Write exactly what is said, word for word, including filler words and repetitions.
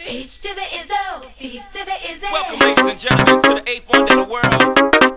H to the Izzo, E to the Izzy. Welcome, ladies and gentlemen, to the eighth wonder of the world.